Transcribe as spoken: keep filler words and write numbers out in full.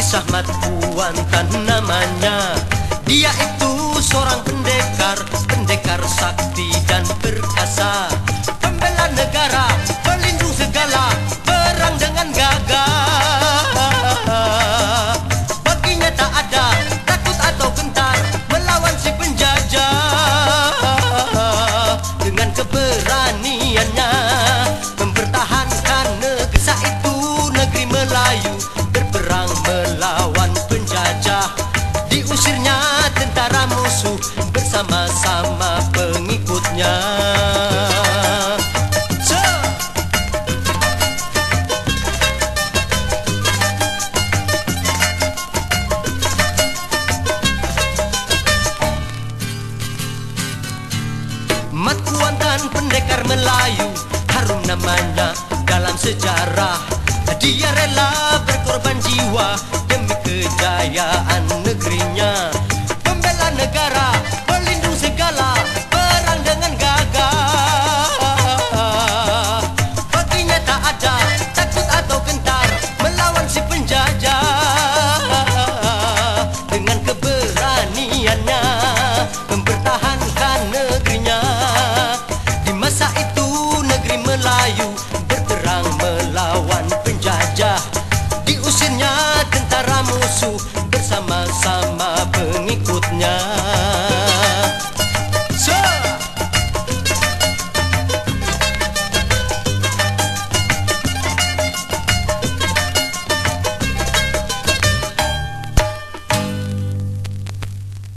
Kisah Mat Kuantan namanya. Dia itu seorang pendekar, pendekar sakti dan perkasa, pembela negara, pelindung segala, perang dengan gagah. Baginya tak ada takut atau gentar melawan si penjajah. Dengan keberaniannya mempertahankan negeri itu, negeri Melayu, berperang melawan penjajah. Diusirnya tentara musuh bersama-sama pengikutnya. Mat Kuantan pendekar Melayu, harum namanya dalam sejarah. Dia rela berkorban jiwa demi kejayaan negerinya, pembela negara, pelindung segala, perang dengan gagah. Baginya tak ada takut atau gentar melawan si penjajah. Dengan keberaniannya mempertahankan negerinya. Di masa itu negeri Melayu berperang melawan penjajah. Diusirnya tentara musuh bersama-sama